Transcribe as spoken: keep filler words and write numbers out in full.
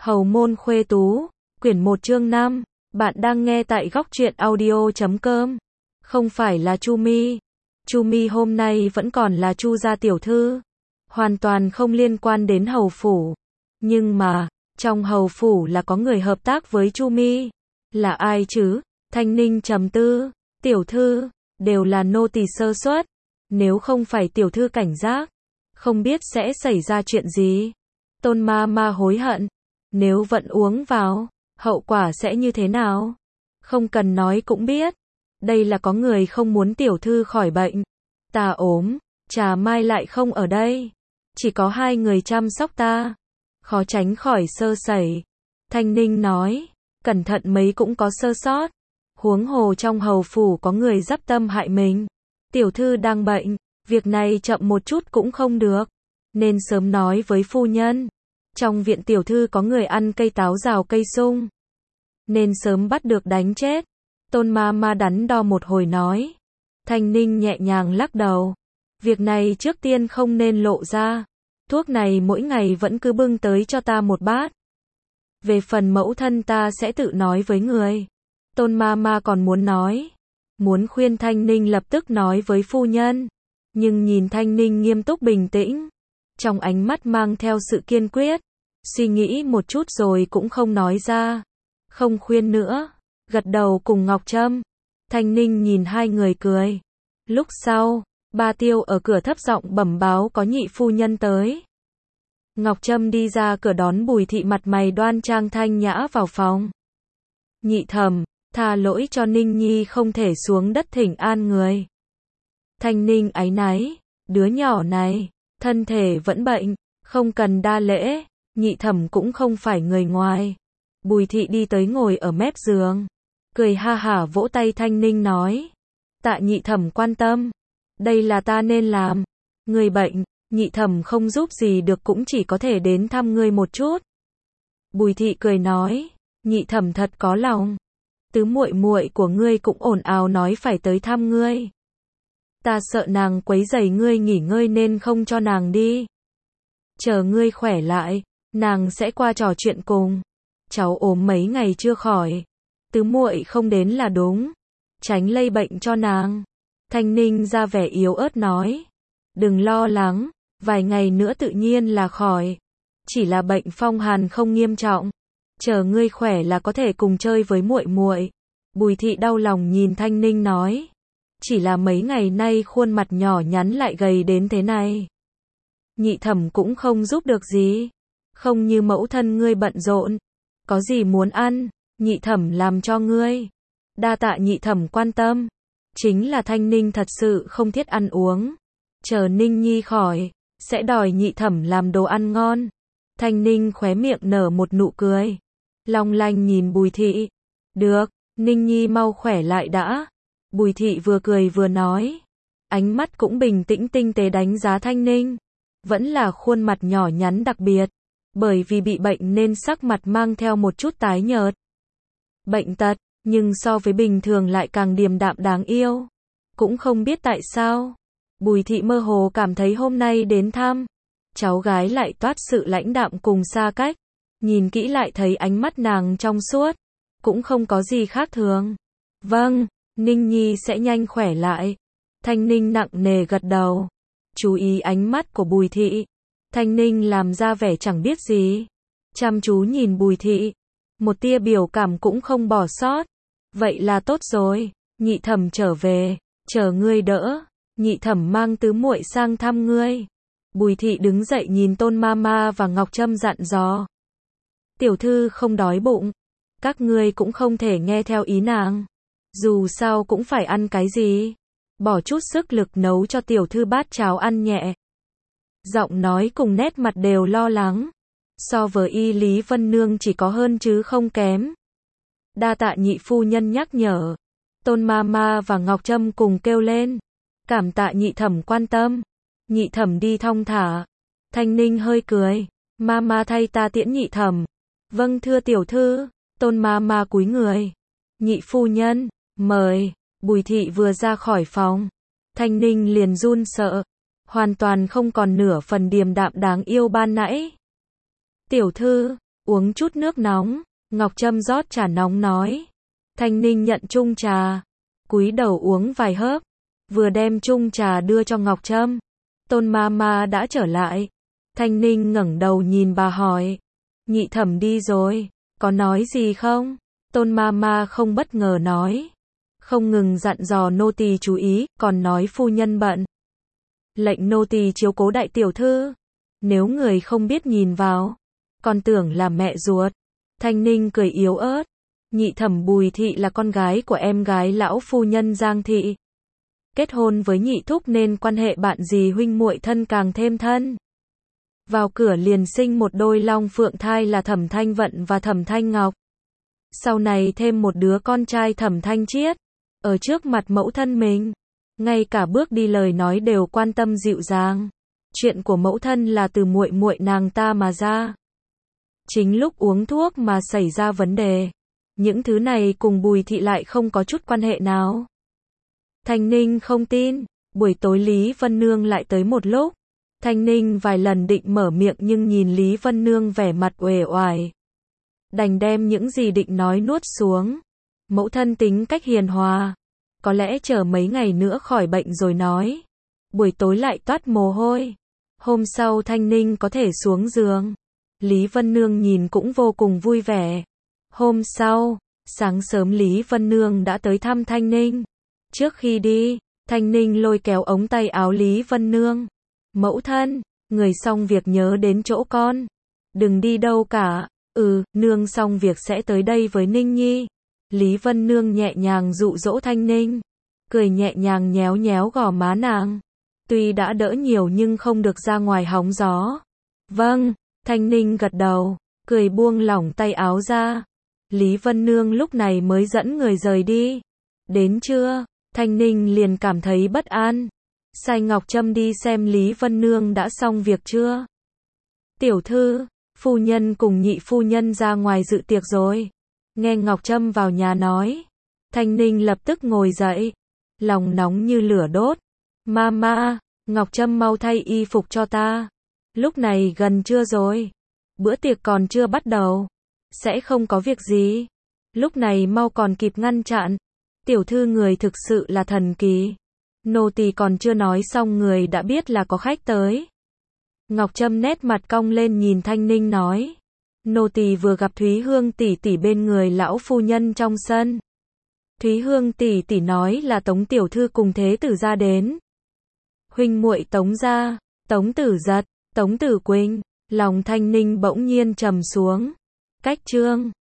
Hầu môn khuê tú, quyển một chương năm, bạn đang nghe tại góc truyện audio chấm com. Không phải là Chu Mi. Chu Mi hôm nay vẫn còn là Chu gia tiểu thư, hoàn toàn không liên quan đến hầu phủ. Nhưng mà, trong hầu phủ là có người hợp tác với Chu Mi. Là ai chứ? Thanh Ninh trầm tư, tiểu thư, đều là nô tỳ sơ suất. Nếu không phải tiểu thư cảnh giác, không biết sẽ xảy ra chuyện gì. Tôn ma ma hối hận. Nếu vẫn uống vào, hậu quả sẽ như thế nào? Không cần nói cũng biết. Đây là có người không muốn tiểu thư khỏi bệnh. Ta ốm, Trà Mai lại không ở đây. Chỉ có hai người chăm sóc ta. Khó tránh khỏi sơ sẩy. Thanh Ninh nói, cẩn thận mấy cũng có sơ sót. Huống hồ trong hầu phủ có người dắp tâm hại mình. Tiểu thư đang bệnh, việc này chậm một chút cũng không được. Nên sớm nói với phu nhân. Trong viện tiểu thư có người ăn cây táo rào cây sung. Nên sớm bắt được đánh chết. Tôn ma ma đắn đo một hồi nói. Thanh Ninh nhẹ nhàng lắc đầu. Việc này trước tiên không nên lộ ra. Thuốc này mỗi ngày vẫn cứ bưng tới cho ta một bát. Về phần mẫu thân ta sẽ tự nói với người. Tôn ma ma còn muốn nói. Muốn khuyên Thanh Ninh lập tức nói với phu nhân. Nhưng nhìn Thanh Ninh nghiêm túc bình tĩnh. Trong ánh mắt mang theo sự kiên quyết. Suy nghĩ một chút rồi cũng không nói ra. Không khuyên nữa. Gật đầu cùng Ngọc Trâm. Thanh Ninh nhìn hai người cười. Lúc sau, Ba Tiêu ở cửa thấp giọng bẩm báo có nhị phu nhân tới. Ngọc Trâm đi ra cửa đón Bùi Thị mặt mày đoan trang thanh nhã vào phòng. Nhị thẩm, tha lỗi cho Ninh Nhi không thể xuống đất thỉnh an người. Thanh Ninh áy náy, đứa nhỏ này, thân thể vẫn bệnh, không cần đa lễ, nhị thẩm cũng không phải người ngoài. Bùi Thị đi tới ngồi ở mép giường, cười ha hả vỗ tay Thanh Ninh nói, tạ nhị thẩm quan tâm, đây là ta nên làm. Người bệnh, nhị thẩm không giúp gì được cũng chỉ có thể đến thăm ngươi một chút. Bùi Thị cười nói, nhị thẩm thật có lòng. Tứ muội muội của ngươi cũng ồn ào nói phải tới thăm ngươi. Ta sợ nàng quấy rầy ngươi nghỉ ngơi nên không cho nàng đi. Chờ ngươi khỏe lại, nàng sẽ qua trò chuyện cùng. Cháu ốm mấy ngày chưa khỏi, tứ muội không đến là đúng, tránh lây bệnh cho nàng. Thanh Ninh ra vẻ yếu ớt nói, đừng lo lắng, vài ngày nữa tự nhiên là khỏi. Chỉ là bệnh phong hàn không nghiêm trọng, chờ ngươi khỏe là có thể cùng chơi với muội muội. Bùi Thị đau lòng nhìn Thanh Ninh nói, chỉ là mấy ngày nay khuôn mặt nhỏ nhắn lại gầy đến thế này. Nhị thẩm cũng không giúp được gì, không như mẫu thân ngươi bận rộn. Có gì muốn ăn, nhị thẩm làm cho ngươi. Đa tạ nhị thẩm quan tâm. Chính là Thanh Ninh thật sự không thiết ăn uống. Chờ Ninh Nhi khỏi, sẽ đòi nhị thẩm làm đồ ăn ngon. Thanh Ninh khóe miệng nở một nụ cười. Long lanh nhìn Bùi Thị. Được, Ninh Nhi mau khỏe lại đã. Bùi Thị vừa cười vừa nói. Ánh mắt cũng bình tĩnh tinh tế đánh giá Thanh Ninh. Vẫn là khuôn mặt nhỏ nhắn đặc biệt. Bởi vì bị bệnh nên sắc mặt mang theo một chút tái nhợt. Bệnh tật, nhưng so với bình thường lại càng điềm đạm đáng yêu. Cũng không biết tại sao, Bùi Thị mơ hồ cảm thấy hôm nay đến thăm, cháu gái lại toát sự lãnh đạm cùng xa cách. Nhìn kỹ lại thấy ánh mắt nàng trong suốt, cũng không có gì khác thường. Vâng, Ninh Nhi sẽ nhanh khỏe lại. Thanh Ninh nặng nề gật đầu. Chú ý ánh mắt của Bùi Thị. Thanh Ninh làm ra vẻ chẳng biết gì. Chăm chú nhìn Bùi Thị. Một tia biểu cảm cũng không bỏ sót. Vậy là tốt rồi. Nhị thẩm trở về. Chờ ngươi đỡ. Nhị thẩm mang tứ muội sang thăm ngươi. Bùi Thị đứng dậy nhìn Tôn ma ma và Ngọc Trâm dặn dò. Tiểu thư không đói bụng. Các ngươi cũng không thể nghe theo ý nàng. Dù sao cũng phải ăn cái gì. Bỏ chút sức lực nấu cho tiểu thư bát cháo ăn nhẹ. Giọng nói cùng nét mặt đều lo lắng. So với y Lý Vân Nương chỉ có hơn chứ không kém. Đa tạ nhị phu nhân nhắc nhở. Tôn ma ma và Ngọc Trâm cùng kêu lên. Cảm tạ nhị thẩm quan tâm. Nhị thẩm đi thong thả. Thanh Ninh hơi cười. Ma ma thay ta tiễn nhị thẩm. Vâng thưa tiểu thư. Tôn ma ma cúi người. Nhị phu nhân, mời. Bùi Thị vừa ra khỏi phòng. Thanh Ninh liền run sợ. Hoàn toàn không còn nửa phần điềm đạm đáng yêu ban nãy. Tiểu thư, Uống chút nước nóng, Ngọc Trâm rót trà nóng nói. Thanh Ninh nhận chung trà, cúi đầu uống vài hớp, vừa đem chung trà đưa cho Ngọc Trâm. Tôn ma ma đã trở lại. Thanh Ninh ngẩng đầu nhìn bà hỏi. Nhị thẩm đi rồi, có nói gì không? Tôn ma ma không bất ngờ nói. Không ngừng dặn dò nô tỳ chú ý, còn nói phu nhân bận. Lệnh nô tỳ chiếu cố đại tiểu thư. Nếu người không biết nhìn vào, còn tưởng là mẹ ruột. Thanh Ninh cười yếu ớt. Nhị thẩm Bùi thị là con gái của em gái lão phu nhân Giang thị. Kết hôn với nhị thúc nên quan hệ bạn dì huynh muội thân càng thêm thân. Vào cửa liền sinh một đôi long phượng thai là Thẩm Thanh Vận và Thẩm Thanh Ngọc. Sau này thêm một đứa con trai Thẩm Thanh Chiết. Ở trước mặt mẫu thân mình, ngay cả bước đi lời nói đều quan tâm dịu dàng. Chuyện của mẫu thân là từ muội muội nàng ta mà ra. Chính lúc uống thuốc mà xảy ra vấn đề. Những thứ này cùng Bùi thị lại không có chút quan hệ nào. Thanh Ninh không tin. Buổi tối Lý Vân Nương lại tới một lúc. Thanh Ninh vài lần định mở miệng nhưng nhìn Lý Vân Nương vẻ mặt uể oải, đành đem những gì định nói nuốt xuống. Mẫu thân tính cách hiền hòa, có lẽ chờ mấy ngày nữa khỏi bệnh rồi nói. Buổi tối lại toát mồ hôi. Hôm sau Thanh Ninh có thể xuống giường. Lý Vân Nương nhìn cũng vô cùng vui vẻ. Hôm sau, sáng sớm Lý Vân Nương đã tới thăm Thanh Ninh. Trước khi đi, Thanh Ninh lôi kéo ống tay áo Lý Vân Nương. Mẫu thân, người xong việc nhớ đến chỗ con. Đừng đi đâu cả. Ừ, nương xong việc sẽ tới đây với Ninh Nhi. Lý Vân Nương nhẹ nhàng dụ dỗ Thanh Ninh. Cười nhẹ nhàng nhéo nhéo gò má nàng. Tuy đã đỡ nhiều nhưng không được ra ngoài hóng gió. Vâng, Thanh Ninh gật đầu, cười buông lỏng tay áo ra. Lý Vân Nương lúc này mới dẫn người rời đi. Đến trưa, Thanh Ninh liền cảm thấy bất an. Sai Ngọc Trâm đi xem Lý Vân Nương đã xong việc chưa. Tiểu thư, phu nhân cùng nhị phu nhân ra ngoài dự tiệc rồi. Nghe Ngọc Trâm vào nhà nói. Thanh Ninh lập tức ngồi dậy. Lòng nóng như lửa đốt. Mama, Ngọc Trâm mau thay y phục cho ta. Lúc này gần trưa rồi. Bữa tiệc còn chưa bắt đầu. Sẽ không có việc gì. Lúc này mau còn kịp ngăn chặn. Tiểu thư người thực sự là thần kỳ. Nô tỳ còn chưa nói xong người đã biết là có khách tới. Ngọc Trâm nét mặt cong lên nhìn Thanh Ninh nói. Nô tỳ vừa gặp Thúy Hương tỷ tỷ bên người lão phu nhân trong sân. Thúy Hương tỷ tỷ nói là Tống tiểu thư cùng thế tử gia đến. Huynh muội Tống gia, Tống Tử Giật, Tống Tử Quỳnh. Lòng Thanh Ninh bỗng nhiên trầm xuống. Cách trương